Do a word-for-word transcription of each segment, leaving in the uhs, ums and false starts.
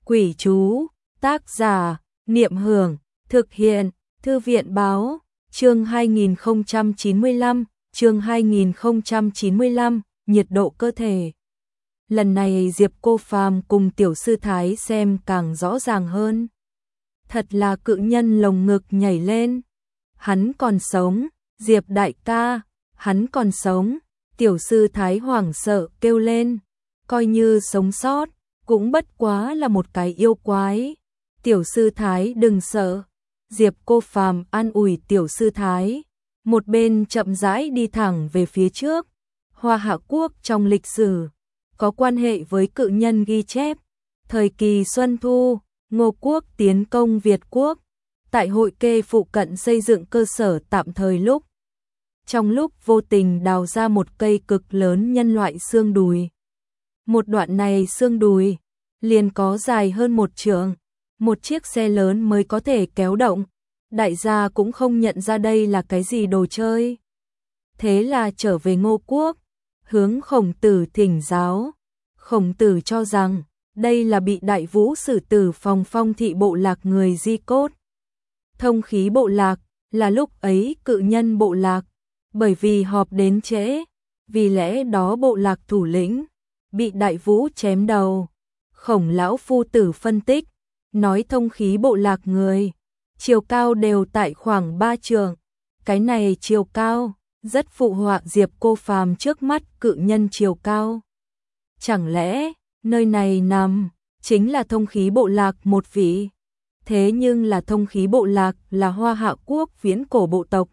Quỷ chú, tác giả, Niệm Hưởng, thực hiện, Thư viện báo, chương hai nghìn không trăm chín mươi lăm, chương hai nghìn không trăm chín mươi lăm, nhiệt độ cơ thể. Lần này Diệp Cô Phàm cùng tiểu sư Thái xem càng rõ ràng hơn. Thật là cự nhân lồng ngực nhảy lên. Hắn còn sống, Diệp đại ca, hắn còn sống, tiểu sư Thái hoảng sợ kêu lên, coi như sống sót, cũng bất quá là một cái yêu quái. Tiểu sư Thái đừng sợ. Diệp Cô Phàm an ủi tiểu sư Thái, một bên chậm rãi đi thẳng về phía trước. Hoa Hạ quốc trong lịch sử có quan hệ với cự nhân ghi chép. Thời kỳ Xuân Thu, Ngô quốc tiến công Việt quốc, tại Hội Kê phụ cận xây dựng cơ sở tạm thời lúc. Trong lúc vô tình đào ra một cây cực lớn nhân loại xương đùi. Một đoạn này xương đùi liền có dài hơn một trượng, một chiếc xe lớn mới có thể kéo động. Đại gia cũng không nhận ra đây là cái gì đồ chơi. Thế là trở về Ngô quốc, hướng Khổng Tử thỉnh giáo. Khổng Tử cho rằng đây là bị Đại Vũ xử tử phòng Phong thị bộ lạc người di cốt. Thông khí bộ lạc là lúc ấy cự nhân bộ lạc, bởi vì họp đến trễ, vì lẽ đó bộ lạc thủ lĩnh bị Đại Vũ chém đầu. Khổng lão phu tử phân tích, nói thông khí bộ lạc người chiều cao đều tại khoảng ba trượng. Cái này chiều cao rất phụ họa Diệp Cô Phàm trước mắt cự nhân chiều cao. Chẳng lẽ nơi này nằm chính là thông khí bộ lạc một vị? Thế nhưng là thông khí bộ lạc là Hoa Hạ quốc viễn cổ bộ tộc,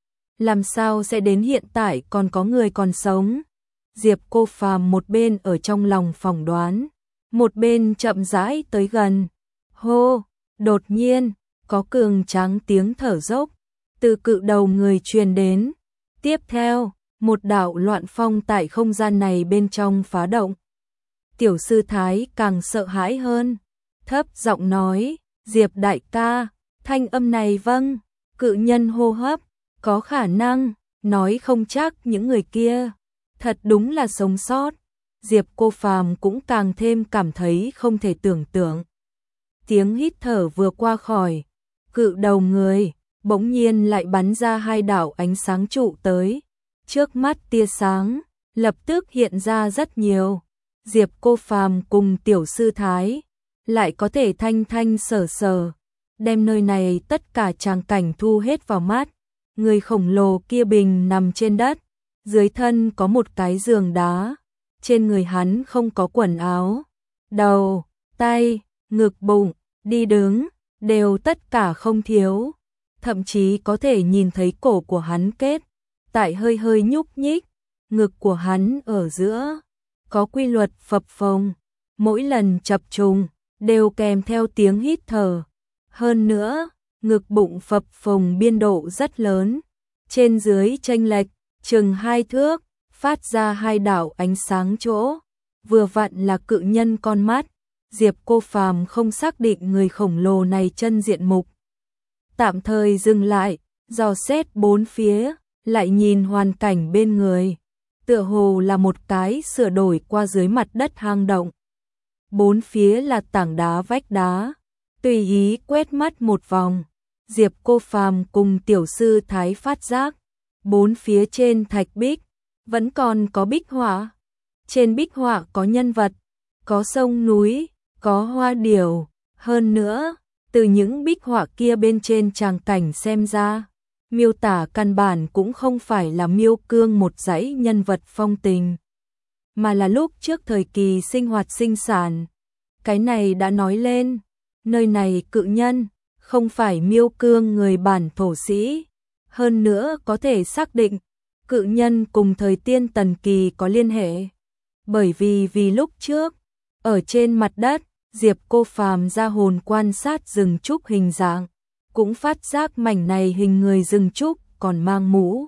làm sao sẽ đến hiện tại còn có người còn sống? Diệp Cô Phàm một bên ở trong lòng phỏng đoán, một bên chậm rãi tới gần. Hô, đột nhiên có cường tráng tiếng thở dốc từ cự đầu người truyền đến. Tiếp theo, một đạo loạn phong tại không gian này bên trong phá động. Tiểu sư Thái càng sợ hãi hơn, thấp giọng nói, Diệp đại ca, thanh âm này vâng, cự nhân hô hấp, có khả năng, nói không chắc những người kia thật đúng là sống sót. Diệp Cô Phàm cũng càng thêm cảm thấy không thể tưởng tượng. Tiếng hít thở vừa qua khỏi cự đầu người, bỗng nhiên lại bắn ra hai đạo ánh sáng trụ tới. Trước mắt tia sáng lập tức hiện ra rất nhiều. Diệp Cô Phàm cùng tiểu sư Thái lại có thể thanh thanh sở sở, đem nơi này tất cả tràng cảnh thu hết vào mắt. Người khổng lồ kia bình nằm trên đất, dưới thân có một cái giường đá, trên người hắn không có quần áo, đầu, tay, ngực, bụng, đi đứng đều tất cả không thiếu, thậm chí có thể nhìn thấy cổ của hắn kết tại hơi hơi nhúc nhích. Ngực của hắn ở giữa có quy luật phập phồng, mỗi lần chập trùng đều kèm theo tiếng hít thở. Hơn nữa, ngực bụng phập phồng biên độ rất lớn, trên dưới chênh lệch chừng hai thước, phát ra hai đạo ánh sáng chỗ, vừa vặn là cự nhân con mắt. Diệp Cô Phàm không xác định người khổng lồ này chân diện mục, tạm thời dừng lại, dò xét bốn phía, lại nhìn hoàn cảnh bên người, tựa hồ là một cái sửa đổi qua dưới mặt đất hang động. Bốn phía là tảng đá vách đá, tùy ý quét mắt một vòng, Diệp Cô Phàm cùng tiểu sư Thái phát giác, bốn phía trên thạch bích vẫn còn có bích họa. Trên bích họa có nhân vật, có sông núi, có hoa điểu. Hơn nữa, từ những bích họa kia bên trên tràng cảnh xem ra, miêu tả căn bản cũng không phải là miêu cương một dãy nhân vật phong tình, mà là lúc trước thời kỳ sinh hoạt sinh sản. Cái này đã nói lên, nơi này cự nhân không phải miêu cương người bản thổ sĩ. Hơn nữa có thể xác định, cự nhân cùng thời tiên tần kỳ có liên hệ. Bởi vì vì lúc trước, ở trên mặt đất, Diệp Cô Phàm ra hồn quan sát rừng trúc hình dạng, cũng phát giác mảnh này hình người rừng trúc còn mang mũ.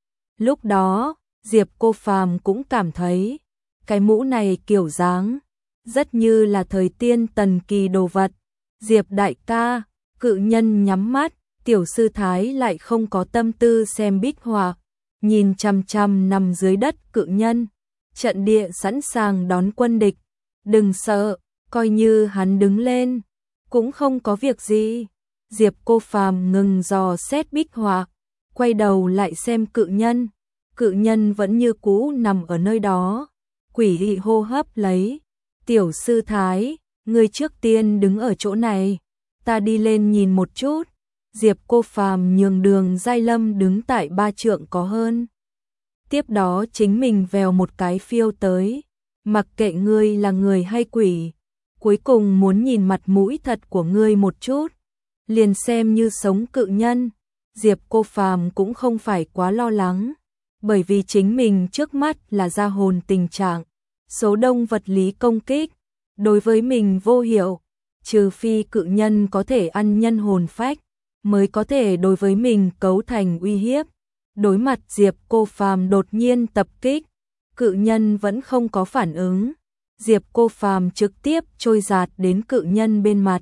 Lúc đó, Diệp Cô Phàm cũng cảm thấy, cái mũ này kiểu dáng rất như là thời tiên tần kỳ đồ vật. Diệp đại ca, cự nhân nhắm mắt, tiểu sư Thái lại không có tâm tư xem bích họa, nhìn chằm chằm nằm dưới đất cự nhân. Trận địa sẵn sàng đón quân địch, đừng sợ, coi như hắn đứng lên, cũng không có việc gì. Diệp Cô Phàm ngừng dò xét bích họa, quay đầu lại xem cự nhân. Cự nhân vẫn như cũ nằm ở nơi đó, quỷ dị hô hấp lấy. Tiểu sư Thái, ngươi trước tiên đứng ở chỗ này, ta đi lên nhìn một chút. Diệp Cô Phàm nhường đường Giai Lâm đứng tại ba trượng có hơn. Tiếp đó chính mình vèo một cái phiêu tới, mặc kệ ngươi là người hay quỷ, cuối cùng muốn nhìn mặt mũi thật của ngươi một chút, liền xem như sống cự nhân. Diệp Cô Phàm cũng không phải quá lo lắng, bởi vì chính mình trước mắt là ra hồn tình trạng, số đông vật lý công kích, đối với mình vô hiệu, trừ phi cự nhân có thể ăn nhân hồn phách, mới có thể đối với mình cấu thành uy hiếp. Đối mặt Diệp Cô Phàm đột nhiên tập kích, cự nhân vẫn không có phản ứng. Diệp Cô Phàm trực tiếp trôi giạt đến cự nhân bên mặt,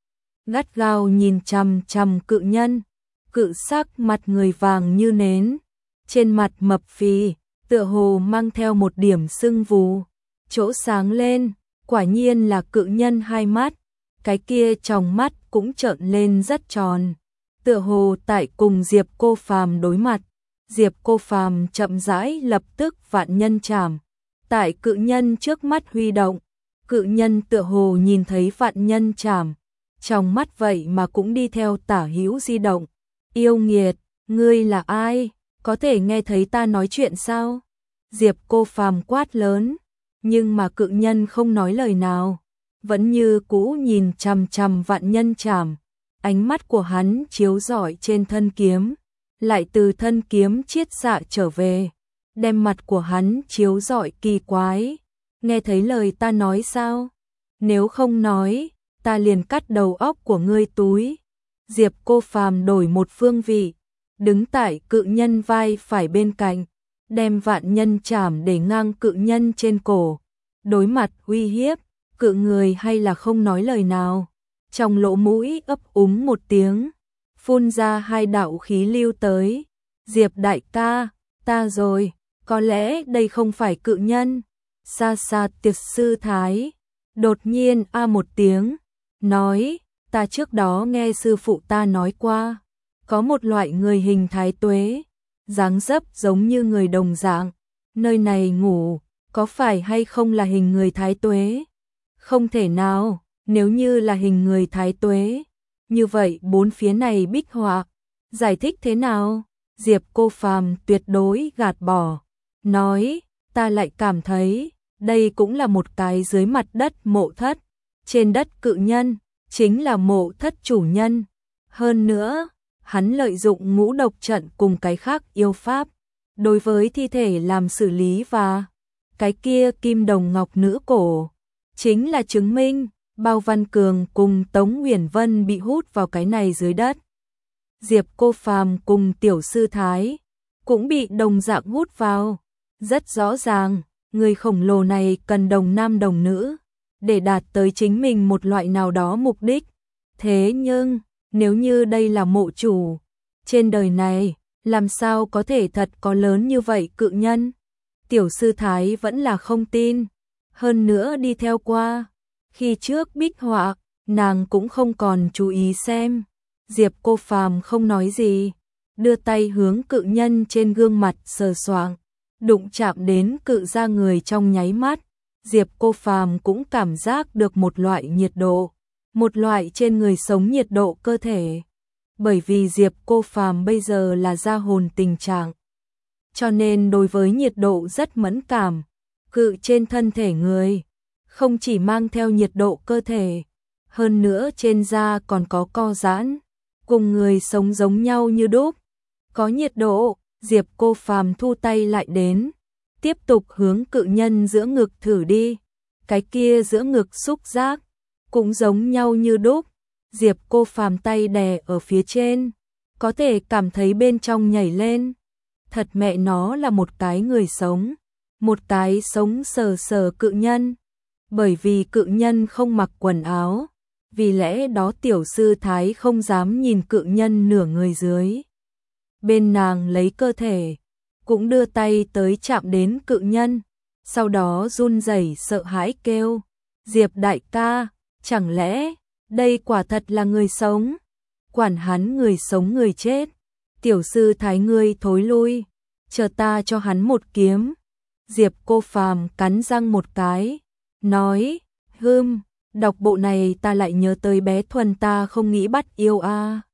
gắt gao nhìn chằm chằm cự nhân. Cự sắc mặt người vàng như nến, trên mặt mập phì, tựa hồ mang theo một điểm sưng vù, chỗ sáng lên, quả nhiên là cự nhân hai mắt, cái kia tròng mắt cũng trợn lên rất tròn, tựa hồ tại cùng Diệp Cô Phàm đối mặt. Diệp Cô Phàm chậm rãi lập tức vạn nhân trảm, tại cự nhân trước mắt huy động, cự nhân tựa hồ nhìn thấy vạn nhân trảm, trong mắt vậy mà cũng đi theo tả hữu di động. Yêu nghiệt, ngươi là ai? Có thể nghe thấy ta nói chuyện sao? Diệp Cô Phàm quát lớn, nhưng mà cự nhân không nói lời nào, vẫn như cũ nhìn chằm chằm vạn nhân trảm. Ánh mắt của hắn chiếu rọi trên thân kiếm, lại từ thân kiếm chiết xạ trở về, đem mặt của hắn chiếu rọi kỳ quái. Nghe thấy lời ta nói sao? Nếu không nói, ta liền cắt đầu óc của ngươi túi. Diệp Cô Phàm đổi một phương vị, đứng tại cự nhân vai phải bên cạnh, đem vạn nhân trảm để ngang cự nhân trên cổ. Đối mặt uy hiếp, cự người hay là không nói lời nào, trong lỗ mũi ấp úng một tiếng, phun ra hai đạo khí lưu tới. Diệp đại ca, ta rồi, có lẽ đây không phải cự nhân. Xa xa Tiệt sư Thái đột nhiên a một tiếng, nói, ta trước đó nghe sư phụ ta nói qua, có một loại người hình thái tuế, dáng dấp giống như người đồng dạng, nơi này ngủ, có phải hay không là hình người thái tuế? Không thể nào, nếu như là hình người thái tuế, như vậy bốn phía này bích họa, giải thích thế nào? Diệp Cô Phàm tuyệt đối gạt bỏ, nói, ta lại cảm thấy, đây cũng là một cái dưới mặt đất mộ thất, trên đất cự nhân, chính là mộ thất chủ nhân. Hơn nữa, hắn lợi dụng ngũ độc trận cùng cái khác yêu pháp, đối với thi thể làm xử lý và cái kia kim đồng ngọc nữ cổ, chính là chứng minh Bao Văn Cường cùng Tống Uyển Vân bị hút vào cái này dưới đất. Diệp Cô Phàm cùng Tiểu sư Thái cũng bị đồng dạng hút vào. Rất rõ ràng, người khổng lồ này cần đồng nam đồng nữ để đạt tới chính mình một loại nào đó mục đích. Thế nhưng, nếu như đây là mộ chủ, trên đời này, làm sao có thể thật có lớn như vậy cự nhân? Tiểu sư Thái vẫn là không tin. Hơn nữa đi theo qua. Khi trước bích họa, nàng cũng không còn chú ý xem. Diệp Cô Phàm không nói gì, đưa tay hướng cự nhân trên gương mặt sờ soạng, đụng chạm đến cự da người trong nháy mắt. Diệp Cô Phàm cũng cảm giác được một loại nhiệt độ, một loại trên người sống nhiệt độ cơ thể. Bởi vì Diệp Cô Phàm bây giờ là ra hồn tình trạng, cho nên đối với nhiệt độ rất mẫn cảm. Cự trên thân thể người, không chỉ mang theo nhiệt độ cơ thể, hơn nữa trên da còn có co giãn, cùng người sống giống nhau như đúc. Có nhiệt độ, Diệp Cô Phàm thu tay lại đến, tiếp tục hướng cự nhân giữa ngực thử đi. Cái kia giữa ngực xúc giác cũng giống nhau như đúc. Diệp Cô Phàm tay đè ở phía trên, có thể cảm thấy bên trong nhảy lên. Thật mẹ nó là một cái người sống, một cái sống sờ sờ cự nhân. Bởi vì cự nhân không mặc quần áo, vì lẽ đó Tiểu sư Thái không dám nhìn cự nhân nửa người dưới. Bên nàng lấy cơ thể, cũng đưa tay tới chạm đến cự nhân, sau đó run rẩy sợ hãi kêu, Diệp đại ca, Chẳng lẽ, đây quả thật là người sống? Quản hắn người sống người chết. Tiểu sư thái ngươi thối lui, chờ ta cho hắn một kiếm. Diệp Cô Phàm cắn răng một cái, nói, hưm, đọc bộ này ta lại nhớ tới bé Thuần ta không nghĩ bắt yêu a.